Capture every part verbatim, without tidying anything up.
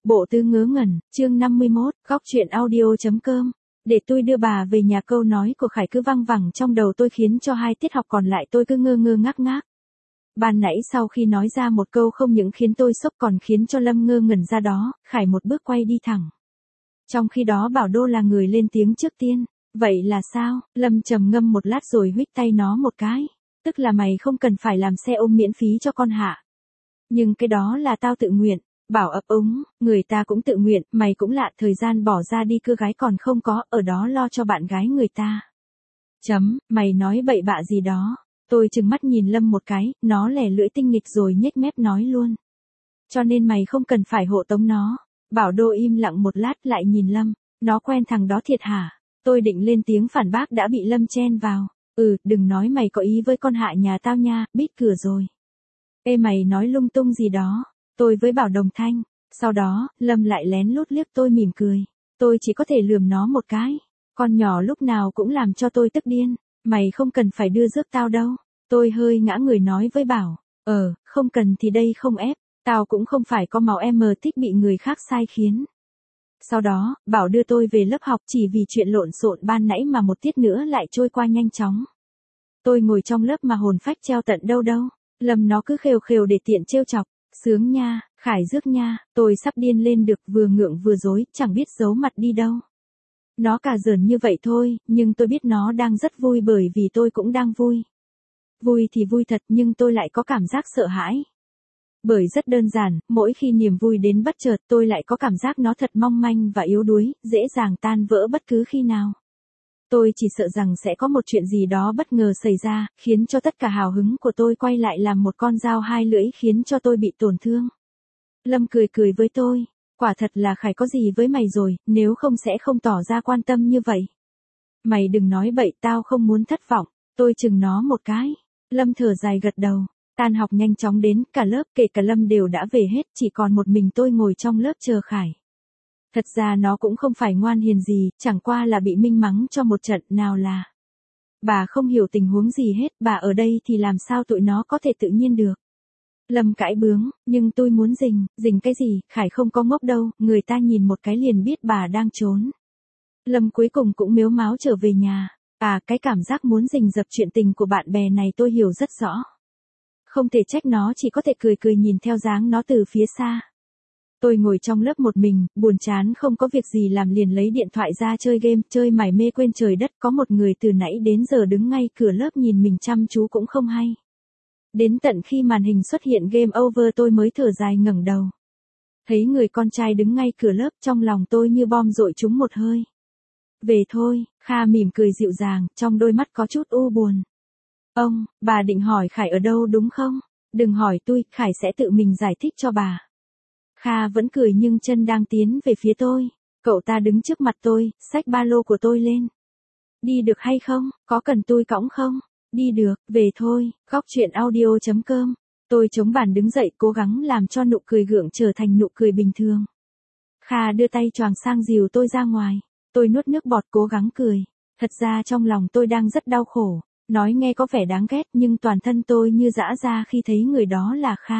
Bộ Tứ Ngớ Ngẩn, chương năm mươi mốt, góc truyện audio.com. Để tôi đưa bà về nhà, câu nói của Khải cứ văng vẳng trong đầu tôi khiến cho hai tiết học còn lại tôi cứ ngơ ngơ ngác ngác. Ban nãy sau khi nói ra một câu không những khiến tôi sốc còn khiến cho Lâm ngơ ngẩn ra đó, Khải một bước quay đi thẳng. Trong khi đó Bảo Đô là người lên tiếng trước tiên. Vậy là sao? Lâm trầm ngâm một lát rồi huých tay nó một cái. Tức là mày không cần phải làm xe ôm miễn phí cho con hả? Nhưng cái đó là tao tự nguyện. Bảo ấp úng, người ta cũng tự nguyện, mày cũng lạ, thời gian bỏ ra đi cưa gái còn không có, ở đó lo cho bạn gái người ta. Chấm, mày nói bậy bạ gì đó. Tôi trừng mắt nhìn Lâm một cái, nó lẻ lưỡi tinh nghịch rồi nhếch mép nói luôn. Cho nên mày không cần phải hộ tống nó. Bảo Đô im lặng một lát lại nhìn Lâm, nó quen thằng đó thiệt hả? Tôi định lên tiếng phản bác đã bị Lâm chen vào. Ừ, đừng nói mày có ý với con Hạ nhà tao nha, bít cửa rồi. Ê mày nói lung tung gì đó. Tôi với Bảo đồng thanh. Sau đó, Lâm lại lén lút liếc tôi mỉm cười. Tôi chỉ có thể lườm nó một cái. Con nhỏ lúc nào cũng làm cho tôi tức điên. Mày không cần phải đưa rước tao đâu. Tôi hơi ngã người nói với Bảo. Ờ, không cần thì đây không ép. Tao cũng không phải có màu em thích bị người khác sai khiến. Sau đó, Bảo đưa tôi về lớp học chỉ vì chuyện lộn xộn ban nãy mà một tiết nữa lại trôi qua nhanh chóng. Tôi ngồi trong lớp mà hồn phách treo tận đâu đâu. Lâm nó cứ khều khều để tiện trêu chọc. Sướng nha, Khải rước nha, tôi sắp điên lên được, vừa ngượng vừa dối, chẳng biết giấu mặt đi đâu. Nó cả giỡn như vậy thôi, nhưng tôi biết nó đang rất vui bởi vì tôi cũng đang vui. Vui thì vui thật nhưng tôi lại có cảm giác sợ hãi. Bởi rất đơn giản, mỗi khi niềm vui đến bất chợt tôi lại có cảm giác nó thật mong manh và yếu đuối, dễ dàng tan vỡ bất cứ khi nào. Tôi chỉ sợ rằng sẽ có một chuyện gì đó bất ngờ xảy ra, khiến cho tất cả hào hứng của tôi quay lại làm một con dao hai lưỡi khiến cho tôi bị tổn thương. Lâm cười cười với tôi, quả thật là Khải có gì với mày rồi, nếu không sẽ không tỏ ra quan tâm như vậy. Mày đừng nói bậy, tao không muốn thất vọng. Tôi chừng nó một cái. Lâm thở dài gật đầu. Tan học nhanh chóng đến, cả lớp kể cả Lâm đều đã về hết, chỉ còn một mình tôi ngồi trong lớp chờ Khải. Thật ra nó cũng không phải ngoan hiền gì, chẳng qua là bị Minh mắng cho một trận, nào là. Bà không hiểu tình huống gì hết, bà ở đây thì làm sao tụi nó có thể tự nhiên được. Lâm cãi bướng, nhưng tôi muốn rình, rình cái gì, Khải không có ngốc đâu, người ta nhìn một cái liền biết bà đang trốn. Lâm cuối cùng cũng mếu máo trở về nhà. À, cái cảm giác muốn rình rập chuyện tình của bạn bè này tôi hiểu rất rõ. Không thể trách nó, chỉ có thể cười cười nhìn theo dáng nó từ phía xa. Tôi ngồi trong lớp một mình, buồn chán không có việc gì làm liền lấy điện thoại ra chơi game, chơi mải mê quên trời đất, có một người từ nãy đến giờ đứng ngay cửa lớp nhìn mình chăm chú cũng không hay. Đến tận khi màn hình xuất hiện game over tôi mới thở dài ngẩng đầu. Thấy người con trai đứng ngay cửa lớp, trong lòng tôi như bom dội trúng một hơi. Về thôi, Kha mỉm cười dịu dàng, trong đôi mắt có chút u buồn. Ông, bà định hỏi Khải ở đâu đúng không? Đừng hỏi tôi, Khải sẽ tự mình giải thích cho bà. Kha vẫn cười nhưng chân đang tiến về phía tôi. Cậu ta đứng trước mặt tôi, xách ba lô của tôi lên. Đi được hay không? Có cần tôi cõng không? Đi được, về thôi. Góc truyện audio.com. Tôi chống bàn đứng dậy, cố gắng làm cho nụ cười gượng trở thành nụ cười bình thường. Kha đưa tay choàng sang dìu tôi ra ngoài. Tôi nuốt nước bọt cố gắng cười. Thật ra trong lòng tôi đang rất đau khổ. Nói nghe có vẻ đáng ghét nhưng toàn thân tôi như giã ra khi thấy người đó là Kha.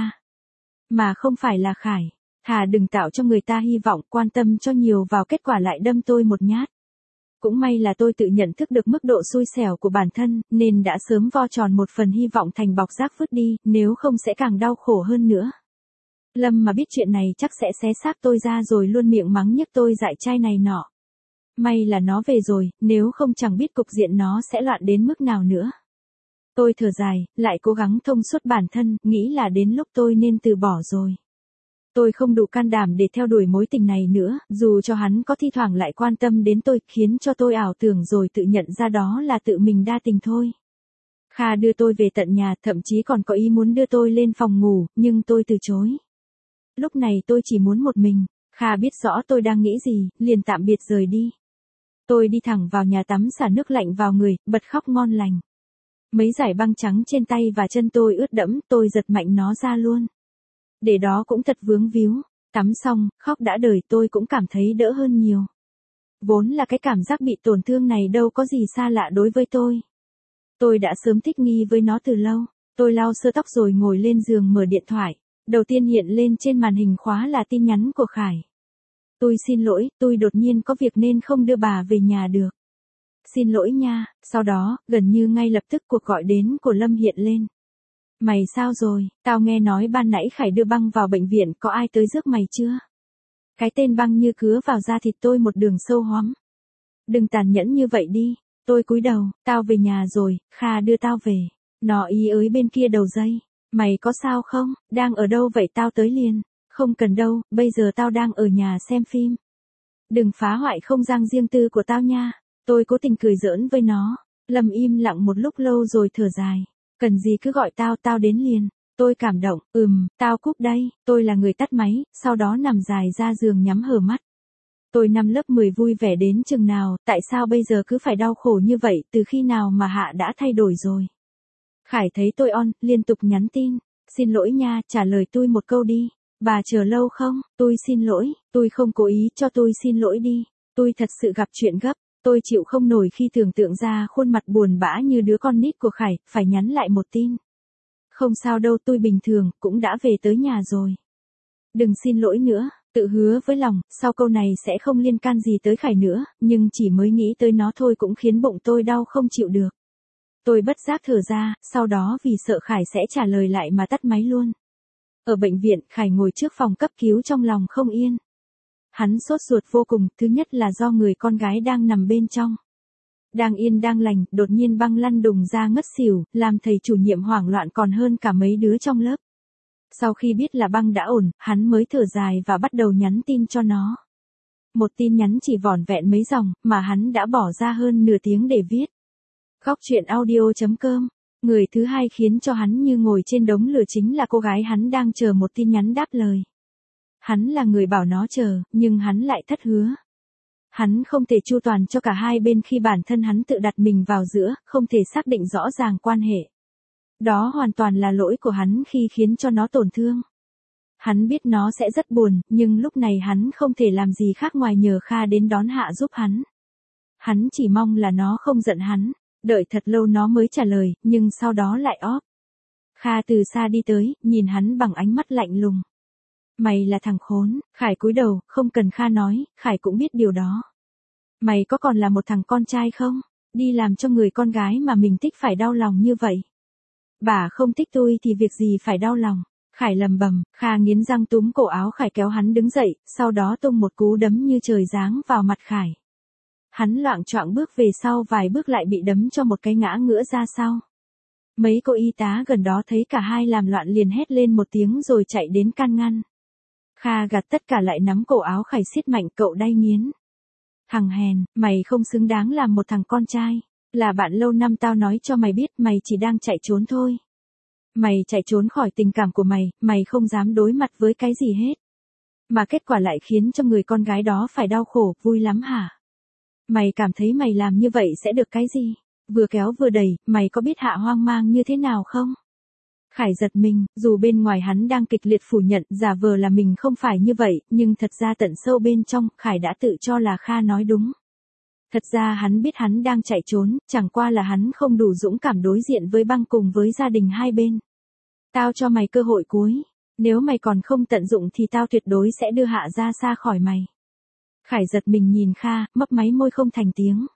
Mà không phải là Khải. Thà đừng tạo cho người ta hy vọng, quan tâm cho nhiều vào kết quả lại đâm tôi một nhát. Cũng may là tôi tự nhận thức được mức độ xui xẻo của bản thân, nên đã sớm vo tròn một phần hy vọng thành bọc rác vứt đi, nếu không sẽ càng đau khổ hơn nữa. Lâm mà biết chuyện này chắc sẽ xé xác tôi ra rồi luôn miệng mắng nhức tôi dại trai này nọ. May là nó về rồi, nếu không chẳng biết cục diện nó sẽ loạn đến mức nào nữa. Tôi thở dài, lại cố gắng thông suốt bản thân, nghĩ là đến lúc tôi nên từ bỏ rồi. Tôi không đủ can đảm để theo đuổi mối tình này nữa, dù cho hắn có thi thoảng lại quan tâm đến tôi, khiến cho tôi ảo tưởng rồi tự nhận ra đó là tự mình đa tình thôi. Kha đưa tôi về tận nhà, thậm chí còn có ý muốn đưa tôi lên phòng ngủ, nhưng tôi từ chối. Lúc này tôi chỉ muốn một mình. Kha biết rõ tôi đang nghĩ gì, liền tạm biệt rời đi. Tôi đi thẳng vào nhà tắm xả nước lạnh vào người, bật khóc ngon lành. Mấy dải băng trắng trên tay và chân tôi ướt đẫm, tôi giật mạnh nó ra luôn. Để đó cũng thật vướng víu. Tắm xong, khóc đã đời tôi cũng cảm thấy đỡ hơn nhiều. Vốn là cái cảm giác bị tổn thương này đâu có gì xa lạ đối với tôi. Tôi đã sớm thích nghi với nó từ lâu. Tôi lau sơ tóc rồi ngồi lên giường mở điện thoại. Đầu tiên hiện lên trên màn hình khóa là tin nhắn của Khải. Tôi xin lỗi, tôi đột nhiên có việc nên không đưa bà về nhà được. Xin lỗi nha, sau đó, gần như ngay lập tức cuộc gọi đến của Lâm hiện lên. Mày sao rồi, tao nghe nói ban nãy Khải đưa băng vào bệnh viện, có ai tới rước mày chưa? Cái tên băng như cứa vào da thịt tôi một đường sâu hoắm. Đừng tàn nhẫn như vậy đi, tôi cúi đầu, tao về nhà rồi, Kha đưa tao về. Nó ý ới bên kia đầu dây, mày có sao không, đang ở đâu vậy tao tới liền. Không cần đâu, bây giờ tao đang ở nhà xem phim. Đừng phá hoại không gian riêng tư của tao nha. Tôi cố tình cười giỡn với nó. Lâm im lặng một lúc lâu rồi thở dài. Cần gì cứ gọi tao, tao đến liền. Tôi cảm động, ừm, tao cúp đây. Tôi là người tắt máy, sau đó nằm dài ra giường nhắm hờ mắt. Tôi năm lớp mười vui vẻ đến chừng nào, tại sao bây giờ cứ phải đau khổ như vậy, từ khi nào mà Hạ đã thay đổi rồi. Khải thấy tôi on, liên tục nhắn tin. Xin lỗi nha, trả lời tôi một câu đi. Bà chờ lâu không? Tôi xin lỗi, tôi không cố ý, cho tôi xin lỗi đi. Tôi thật sự gặp chuyện gấp. Tôi chịu không nổi khi tưởng tượng ra khuôn mặt buồn bã như đứa con nít của Khải, phải nhắn lại một tin. Không sao đâu, tôi bình thường, cũng đã về tới nhà rồi. Đừng xin lỗi nữa, tự hứa với lòng, sau câu này sẽ không liên can gì tới Khải nữa, nhưng chỉ mới nghĩ tới nó thôi cũng khiến bụng tôi đau không chịu được. Tôi bất giác thở ra, sau đó vì sợ Khải sẽ trả lời lại mà tắt máy luôn. Ở bệnh viện, Khải ngồi trước phòng cấp cứu trong lòng không yên. Hắn sốt ruột vô cùng, thứ nhất là do người con gái đang nằm bên trong. Đang yên đang lành, đột nhiên băng lăn đùng ra ngất xỉu, làm thầy chủ nhiệm hoảng loạn còn hơn cả mấy đứa trong lớp. Sau khi biết là băng đã ổn, hắn mới thở dài và bắt đầu nhắn tin cho nó. Một tin nhắn chỉ vỏn vẹn mấy dòng, mà hắn đã bỏ ra hơn nửa tiếng để viết. Góc truyện audio chấm com. Người thứ hai khiến cho hắn như ngồi trên đống lửa chính là cô gái hắn đang chờ một tin nhắn đáp lời. Hắn là người bảo nó chờ, nhưng hắn lại thất hứa. Hắn không thể chu toàn cho cả hai bên khi bản thân hắn tự đặt mình vào giữa, không thể xác định rõ ràng quan hệ. Đó hoàn toàn là lỗi của hắn khi khiến cho nó tổn thương. Hắn biết nó sẽ rất buồn, nhưng lúc này hắn không thể làm gì khác ngoài nhờ Kha đến đón Hạ giúp hắn. Hắn chỉ mong là nó không giận hắn. Đợi thật lâu nó mới trả lời, nhưng sau đó lại óp. Kha từ xa đi tới, nhìn hắn bằng ánh mắt lạnh lùng. Mày là thằng khốn, Khải cúi đầu, không cần Kha nói, Khải cũng biết điều đó. Mày có còn là một thằng con trai không? Đi làm cho người con gái mà mình thích phải đau lòng như vậy. Bà không thích tôi thì việc gì phải đau lòng. Khải lầm bầm, Kha nghiến răng túm cổ áo Khải kéo hắn đứng dậy, sau đó tung một cú đấm như trời giáng vào mặt Khải. Hắn loạng choạng bước về sau vài bước lại bị đấm cho một cái ngã ngửa ra sau. Mấy cô y tá gần đó thấy cả hai làm loạn liền hét lên một tiếng rồi chạy đến can ngăn. Kha gạt tất cả lại nắm cổ áo Khải siết mạnh, cậu đay nghiến. Thằng hèn, mày không xứng đáng làm một thằng con trai. Là bạn lâu năm tao nói cho mày biết mày chỉ đang chạy trốn thôi. Mày chạy trốn khỏi tình cảm của mày, mày không dám đối mặt với cái gì hết. Mà kết quả lại khiến cho người con gái đó phải đau khổ, vui lắm hả? Mày cảm thấy mày làm như vậy sẽ được cái gì? Vừa kéo vừa đẩy, mày có biết Hạ hoang mang như thế nào không? Khải giật mình, dù bên ngoài hắn đang kịch liệt phủ nhận, giả vờ là mình không phải như vậy, nhưng thật ra tận sâu bên trong, Khải đã tự cho là Kha nói đúng. Thật ra hắn biết hắn đang chạy trốn, chẳng qua là hắn không đủ dũng cảm đối diện với băng cùng với gia đình hai bên. Tao cho mày cơ hội cuối, nếu mày còn không tận dụng thì tao tuyệt đối sẽ đưa Hạ ra xa khỏi mày. Khải giật mình nhìn Kha, mấp máy môi không thành tiếng.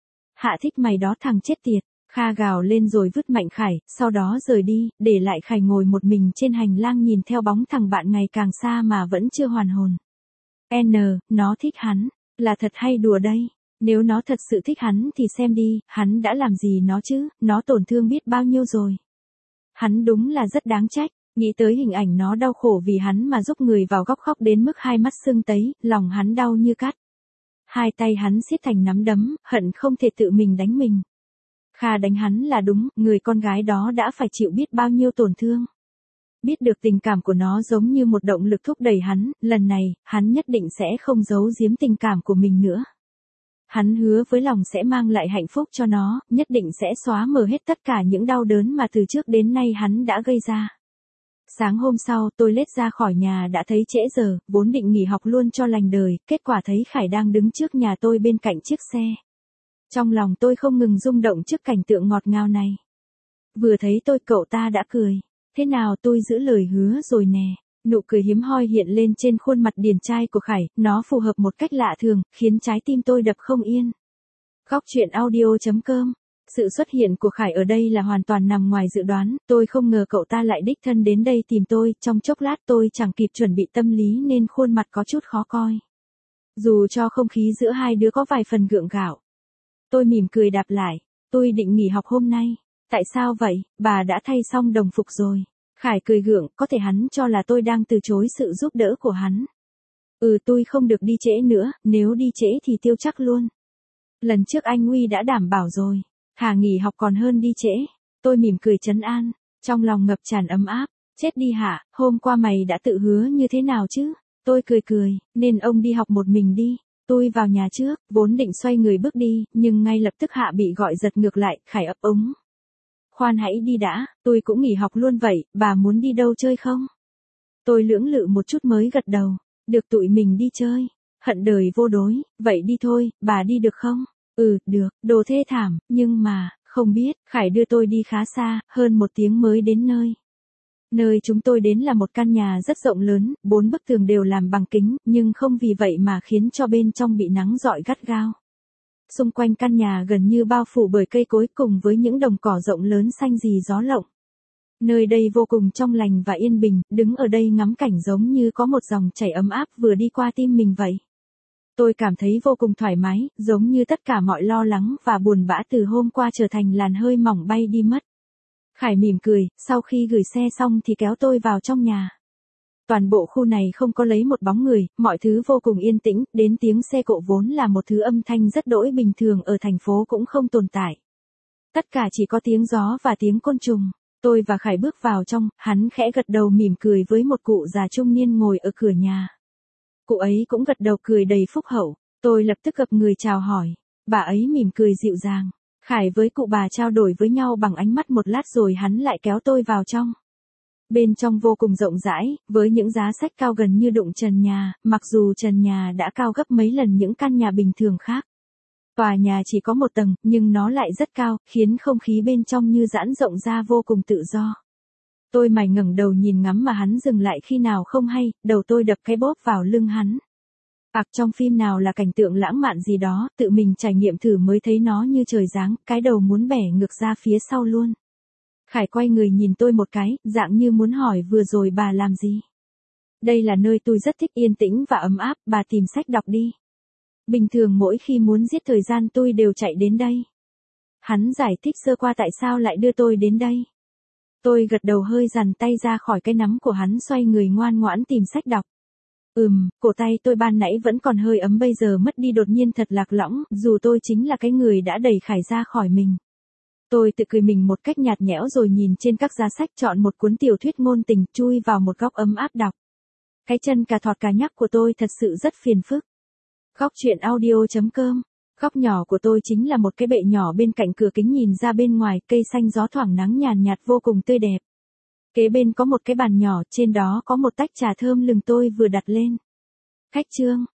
Hạ thích mày đó thằng chết tiệt. Kha gào lên rồi vứt mạnh Khải, sau đó rời đi, để lại Khải ngồi một mình trên hành lang nhìn theo bóng thằng bạn ngày càng xa mà vẫn chưa hoàn hồn. N, nó thích hắn, là thật hay đùa đây? Nếu nó thật sự thích hắn thì xem đi, hắn đã làm gì nó chứ, nó tổn thương biết bao nhiêu rồi. Hắn đúng là rất đáng trách, nghĩ tới hình ảnh nó đau khổ vì hắn mà giúp người vào góc khóc đến mức hai mắt sưng tấy, lòng hắn đau như cắt. Hai tay hắn siết thành nắm đấm, hận không thể tự mình đánh mình. Kha đánh hắn là đúng, người con gái đó đã phải chịu biết bao nhiêu tổn thương. Biết được tình cảm của nó giống như một động lực thúc đẩy hắn, lần này, hắn nhất định sẽ không giấu giếm tình cảm của mình nữa. Hắn hứa với lòng sẽ mang lại hạnh phúc cho nó, nhất định sẽ xóa mờ hết tất cả những đau đớn mà từ trước đến nay hắn đã gây ra. Sáng hôm sau, tôi lết ra khỏi nhà đã thấy trễ giờ, vốn định nghỉ học luôn cho lành đời, kết quả thấy Khải đang đứng trước nhà tôi bên cạnh chiếc xe. Trong lòng tôi không ngừng rung động trước cảnh tượng ngọt ngào này. Vừa thấy tôi cậu ta đã cười. Thế nào tôi giữ lời hứa rồi nè. Nụ cười hiếm hoi hiện lên trên khuôn mặt điển trai của Khải, nó phù hợp một cách lạ thường, khiến trái tim tôi đập không yên. Góc truyện audio.com. Sự xuất hiện của Khải ở đây là hoàn toàn nằm ngoài dự đoán, tôi không ngờ cậu ta lại đích thân đến đây tìm tôi, trong chốc lát tôi chẳng kịp chuẩn bị tâm lý nên khuôn mặt có chút khó coi. Dù cho không khí giữa hai đứa có vài phần gượng gạo. Tôi mỉm cười đáp lại, tôi định nghỉ học hôm nay. Tại sao vậy, bà đã thay xong đồng phục rồi. Khải cười gượng, có thể hắn cho là tôi đang từ chối sự giúp đỡ của hắn. Ừ, tôi không được đi trễ nữa, nếu đi trễ thì tiêu chắc luôn. Lần trước anh Huy đã đảm bảo rồi, thà nghỉ học còn hơn đi trễ. Tôi mỉm cười trấn an, trong lòng ngập tràn ấm áp. Chết đi hả, hôm qua mày đã tự hứa như thế nào chứ? Tôi cười cười, nên ông đi học một mình đi. Tôi vào nhà trước, vốn định xoay người bước đi, nhưng ngay lập tức Hạ bị gọi giật ngược lại, Khải ấp úng. Khoan hãy đi đã, tôi cũng nghỉ học luôn vậy, bà muốn đi đâu chơi không? Tôi lưỡng lự một chút mới gật đầu, được tụi mình đi chơi, hận đời vô đối, vậy đi thôi, bà đi được không? Ừ, được, đồ thê thảm, nhưng mà, không biết, Khải đưa tôi đi khá xa, hơn một tiếng mới đến nơi. Nơi chúng tôi đến là một căn nhà rất rộng lớn, bốn bức tường đều làm bằng kính, nhưng không vì vậy mà khiến cho bên trong bị nắng rọi gắt gao. Xung quanh căn nhà gần như bao phủ bởi cây cối cùng với những đồng cỏ rộng lớn xanh rì gió lộng. Nơi đây vô cùng trong lành và yên bình, đứng ở đây ngắm cảnh giống như có một dòng chảy ấm áp vừa đi qua tim mình vậy. Tôi cảm thấy vô cùng thoải mái, giống như tất cả mọi lo lắng và buồn bã từ hôm qua trở thành làn hơi mỏng bay đi mất. Khải mỉm cười, sau khi gửi xe xong thì kéo tôi vào trong nhà. Toàn bộ khu này không có lấy một bóng người, mọi thứ vô cùng yên tĩnh, đến tiếng xe cộ vốn là một thứ âm thanh rất đỗi bình thường ở thành phố cũng không tồn tại. Tất cả chỉ có tiếng gió và tiếng côn trùng. Tôi và Khải bước vào trong, hắn khẽ gật đầu mỉm cười với một cụ già trung niên ngồi ở cửa nhà. Cụ ấy cũng gật đầu cười đầy phúc hậu, tôi lập tức gặp người chào hỏi. Bà ấy mỉm cười dịu dàng. Khải với cụ bà trao đổi với nhau bằng ánh mắt một lát rồi hắn lại kéo tôi vào trong. Bên trong vô cùng rộng rãi, với những giá sách cao gần như đụng trần nhà, mặc dù trần nhà đã cao gấp mấy lần những căn nhà bình thường khác. Tòa nhà chỉ có một tầng, nhưng nó lại rất cao, khiến không khí bên trong như giãn rộng ra vô cùng tự do. Tôi mải ngẩng đầu nhìn ngắm mà hắn dừng lại khi nào không hay, đầu tôi đập cái bóp vào lưng hắn. Ặc trong phim nào là cảnh tượng lãng mạn gì đó, tự mình trải nghiệm thử mới thấy nó như trời giáng, cái đầu muốn bẻ ngược ra phía sau luôn. Khải quay người nhìn tôi một cái, dạng như muốn hỏi vừa rồi bà làm gì. Đây là nơi tôi rất thích yên tĩnh và ấm áp, bà tìm sách đọc đi. Bình thường mỗi khi muốn giết thời gian tôi đều chạy đến đây. Hắn giải thích sơ qua tại sao lại đưa tôi đến đây. Tôi gật đầu hơi dằn tay ra khỏi cái nắm của hắn xoay người ngoan ngoãn tìm sách đọc. Ừm, cổ tay tôi ban nãy vẫn còn hơi ấm bây giờ mất đi đột nhiên thật lạc lõng, dù tôi chính là cái người đã đẩy Khải ra khỏi mình. Tôi tự cười mình một cách nhạt nhẽo rồi nhìn trên các giá sách chọn một cuốn tiểu thuyết ngôn tình chui vào một góc ấm áp đọc. Cái chân cà thọt cà nhắc của tôi thật sự rất phiền phức. Góc truyện audio.com. Góc nhỏ của tôi chính là một cái bệ nhỏ bên cạnh cửa kính nhìn ra bên ngoài, cây xanh gió thoảng nắng nhàn nhạt vô cùng tươi đẹp. Kế bên có một cái bàn nhỏ, trên đó có một tách trà thơm lừng tôi vừa đặt lên. Khách trương,